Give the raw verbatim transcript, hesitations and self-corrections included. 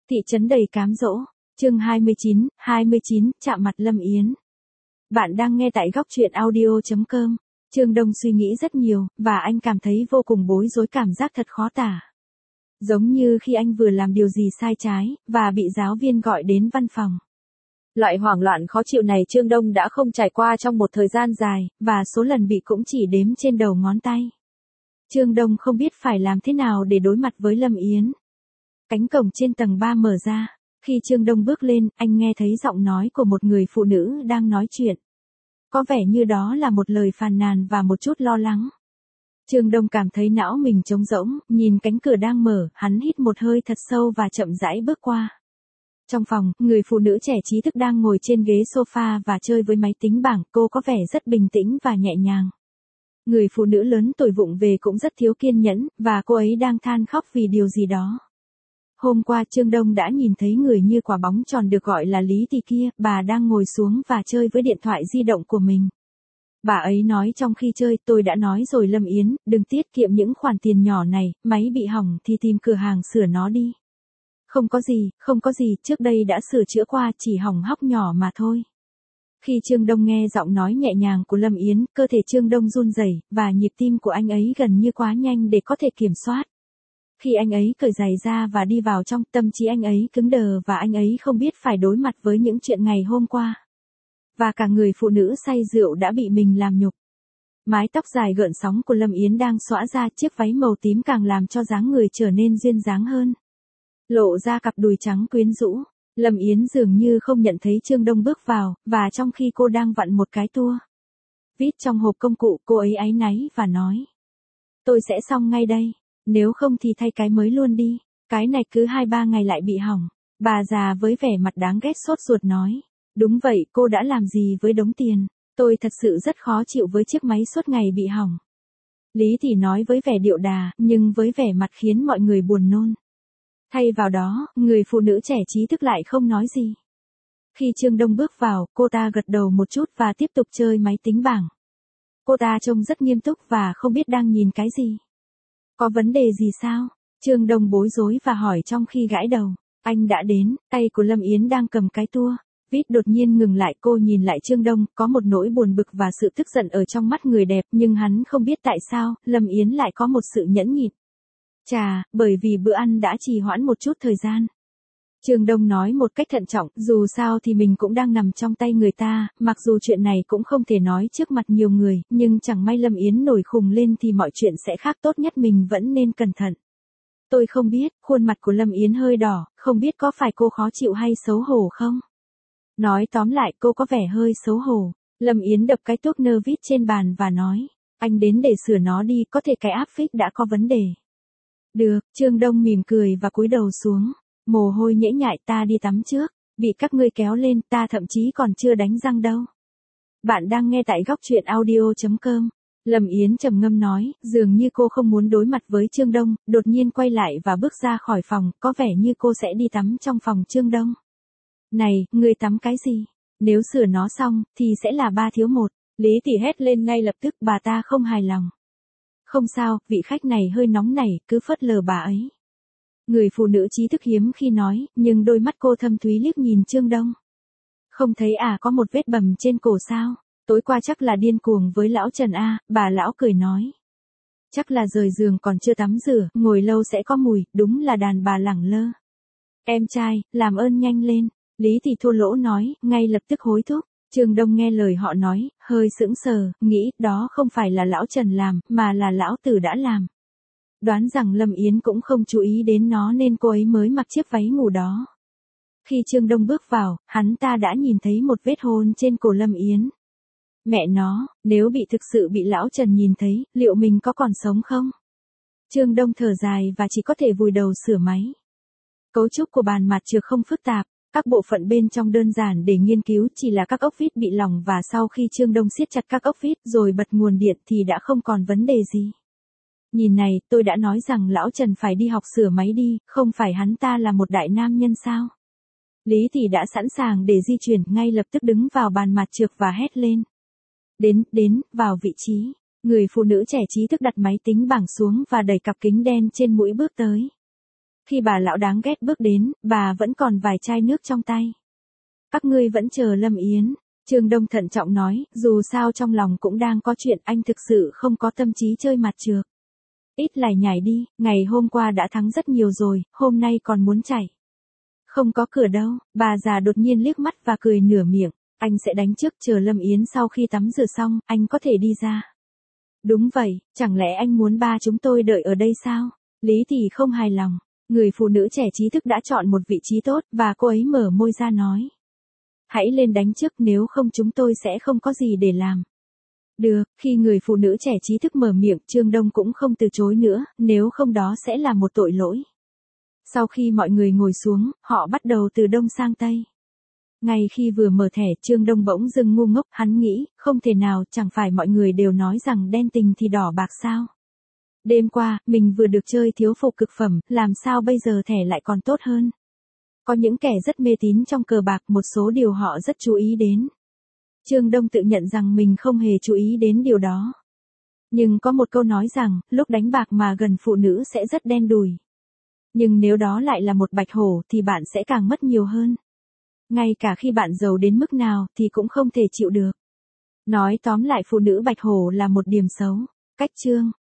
Thị trấn đầy cám dỗ, chương hai mươi chín, hai mươi chín, chạm mặt Lâm Yến. Bạn đang nghe tại góc truyện audio chấm com. Trương Đông suy nghĩ rất nhiều, và anh cảm thấy vô cùng bối rối, cảm giác thật khó tả. Giống như khi anh vừa làm điều gì sai trái, và bị giáo viên gọi đến văn phòng. Loại hoảng loạn khó chịu này Trương Đông đã không trải qua trong một thời gian dài, và số lần bị cũng chỉ đếm trên đầu ngón tay. Trương Đông không biết phải làm thế nào để đối mặt với Lâm Yến. Cánh cổng trên tầng ba mở ra. Khi Trương Đông bước lên, anh nghe thấy giọng nói của một người phụ nữ đang nói chuyện. Có vẻ như đó là một lời phàn nàn và một chút lo lắng. Trương Đông cảm thấy não mình trống rỗng, nhìn cánh cửa đang mở, hắn hít một hơi thật sâu và chậm rãi bước qua. Trong phòng, người phụ nữ trẻ trí thức đang ngồi trên ghế sofa và chơi với máy tính bảng, cô có vẻ rất bình tĩnh và nhẹ nhàng. Người phụ nữ lớn tuổi vụng về cũng rất thiếu kiên nhẫn, và cô ấy đang than khóc vì điều gì đó. Hôm qua Trương Đông đã nhìn thấy người như quả bóng tròn được gọi là Lý Thị kia, bà đang ngồi xuống và chơi với điện thoại di động của mình. Bà ấy nói trong khi chơi, tôi đã nói rồi Lâm Yến, đừng tiết kiệm những khoản tiền nhỏ này, máy bị hỏng thì tìm cửa hàng sửa nó đi. Không có gì, không có gì, trước đây đã sửa chữa qua, chỉ hỏng hóc nhỏ mà thôi. Khi Trương Đông nghe giọng nói nhẹ nhàng của Lâm Yến, cơ thể Trương Đông run rẩy, và nhịp tim của anh ấy gần như quá nhanh để có thể kiểm soát. Khi anh ấy cởi giày ra và đi vào trong, tâm trí anh ấy cứng đờ và anh ấy không biết phải đối mặt với những chuyện ngày hôm qua. Và cả người phụ nữ say rượu đã bị mình làm nhục. Mái tóc dài gợn sóng của Lâm Yến đang xõa ra, chiếc váy màu tím càng làm cho dáng người trở nên duyên dáng hơn. Lộ ra cặp đùi trắng quyến rũ, Lâm Yến dường như không nhận thấy Trương Đông bước vào, và trong khi cô đang vặn một cái tua vít trong hộp công cụ, cô ấy áy náy và nói. Tôi sẽ xong ngay đây. Nếu không thì thay cái mới luôn đi, cái này cứ hai ba ngày lại bị hỏng. Bà già với vẻ mặt đáng ghét sốt ruột nói. Đúng vậy, cô đã làm gì với đống tiền? Tôi thật sự rất khó chịu với chiếc máy suốt ngày bị hỏng. Lý Thị nói với vẻ điệu đà, nhưng với vẻ mặt khiến mọi người buồn nôn. Thay vào đó, người phụ nữ trẻ trí thức lại không nói gì. Khi Trương Đông bước vào, cô ta gật đầu một chút và tiếp tục chơi máy tính bảng. Cô ta trông rất nghiêm túc và không biết đang nhìn cái gì. Có vấn đề gì sao? Trương Đông bối rối và hỏi trong khi gãi đầu. Anh đã đến, tay của Lâm Yến đang cầm cái tua vít đột nhiên ngừng lại, cô nhìn lại Trương Đông, có một nỗi buồn bực và sự tức giận ở trong mắt người đẹp, nhưng hắn không biết tại sao, Lâm Yến lại có một sự nhẫn nhịn. Chà, bởi vì bữa ăn đã trì hoãn một chút thời gian. Trương Đông nói một cách thận trọng, dù sao thì mình cũng đang nằm trong tay người ta, mặc dù chuyện này cũng không thể nói trước mặt nhiều người, nhưng chẳng may Lâm Yến nổi khùng lên thì mọi chuyện sẽ khác, tốt nhất mình vẫn nên cẩn thận. Tôi không biết, khuôn mặt của Lâm Yến hơi đỏ, không biết có phải cô khó chịu hay xấu hổ không? Nói tóm lại, cô có vẻ hơi xấu hổ. Lâm Yến đập cái tuốc nơ vít trên bàn và nói, anh đến để sửa nó đi, có thể cái áp phích đã có vấn đề. Được, Trương Đông mỉm cười và cúi đầu xuống. Mồ hôi nhễ nhại, ta đi tắm trước, bị các ngươi kéo lên, ta thậm chí còn chưa đánh răng đâu. Bạn đang nghe tại góc truyện audio chấm com. Lâm Yến trầm ngâm nói, dường như cô không muốn đối mặt với Trương Đông, đột nhiên quay lại và bước ra khỏi phòng, có vẻ như cô sẽ đi tắm trong phòng Trương Đông. Này, ngươi tắm cái gì? Nếu sửa nó xong, thì sẽ là ba thiếu một. Lý Thị hét lên ngay lập tức, bà ta không hài lòng. Không sao, vị khách này hơi nóng nảy, cứ phớt lờ bà ấy. Người phụ nữ trí thức hiếm khi nói, nhưng đôi mắt cô thâm thúy liếc nhìn Trương Đông. Không thấy à, có một vết bầm trên cổ sao? Tối qua chắc là điên cuồng với lão Trần a, bà lão cười nói. Chắc là rời giường còn chưa tắm rửa, ngồi lâu sẽ có mùi, đúng là đàn bà lẳng lơ. Em trai, làm ơn nhanh lên. Lý Thị thô lỗ nói, ngay lập tức hối thúc. Trương Đông nghe lời họ nói, hơi sững sờ, nghĩ đó không phải là lão Trần làm, mà là lão Tử đã làm. Đoán rằng Lâm Yến cũng không chú ý đến nó nên cô ấy mới mặc chiếc váy ngủ đó. Khi Trương Đông bước vào, hắn ta đã nhìn thấy một vết hôn trên cổ Lâm Yến. Mẹ nó, nếu bị thực sự bị lão Trần nhìn thấy, liệu mình có còn sống không? Trương Đông thở dài và chỉ có thể vùi đầu sửa máy. Cấu trúc của bàn mặt trược không phức tạp, các bộ phận bên trong đơn giản để nghiên cứu, chỉ là các ốc vít bị lỏng, và sau khi Trương Đông siết chặt các ốc vít rồi bật nguồn điện thì đã không còn vấn đề gì. Nhìn này, tôi đã nói rằng lão Trần phải đi học sửa máy đi, không phải hắn ta là một đại nam nhân sao? Lý Thị đã sẵn sàng để di chuyển, ngay lập tức đứng vào bàn mặt trược và hét lên. Đến, đến, vào vị trí. Người phụ nữ trẻ trí thức đặt máy tính bảng xuống và đẩy cặp kính đen trên mũi bước tới. Khi bà lão đáng ghét bước đến, bà vẫn còn vài chai nước trong tay. Các ngươi vẫn chờ Lâm Yến. Trương Đông thận trọng nói, dù sao trong lòng cũng đang có chuyện, anh thực sự không có tâm trí chơi mặt trược. Ít lải nhải đi, ngày hôm qua đã thắng rất nhiều rồi, hôm nay còn muốn chạy. Không có cửa đâu, bà già đột nhiên liếc mắt và cười nửa miệng, anh sẽ đánh trước, chờ Lâm Yến sau khi tắm rửa xong, anh có thể đi ra. Đúng vậy, chẳng lẽ anh muốn ba chúng tôi đợi ở đây sao? Lý thì không hài lòng, người phụ nữ trẻ trí thức đã chọn một vị trí tốt, và cô ấy mở môi ra nói. Hãy lên đánh trước, nếu không chúng tôi sẽ không có gì để làm. Được, khi người phụ nữ trẻ trí thức mở miệng, Trương Đông cũng không từ chối nữa, nếu không đó sẽ là một tội lỗi. Sau khi mọi người ngồi xuống, họ bắt đầu từ đông sang tây. Ngay khi vừa mở thẻ, Trương Đông bỗng dưng ngu ngốc, hắn nghĩ, không thể nào, chẳng phải mọi người đều nói rằng đen tình thì đỏ bạc sao? Đêm qua, mình vừa được chơi thiếu phụ cực phẩm, làm sao bây giờ thẻ lại còn tốt hơn? Có những kẻ rất mê tín trong cờ bạc, một số điều họ rất chú ý đến. Trương Đông tự nhận rằng mình không hề chú ý đến điều đó. Nhưng có một câu nói rằng, lúc đánh bạc mà gần phụ nữ sẽ rất đen đủi. Nhưng nếu đó lại là một bạch hổ thì bạn sẽ càng mất nhiều hơn. Ngay cả khi bạn giàu đến mức nào thì cũng không thể chịu được. Nói tóm lại, phụ nữ bạch hổ là một điểm xấu. Cách chương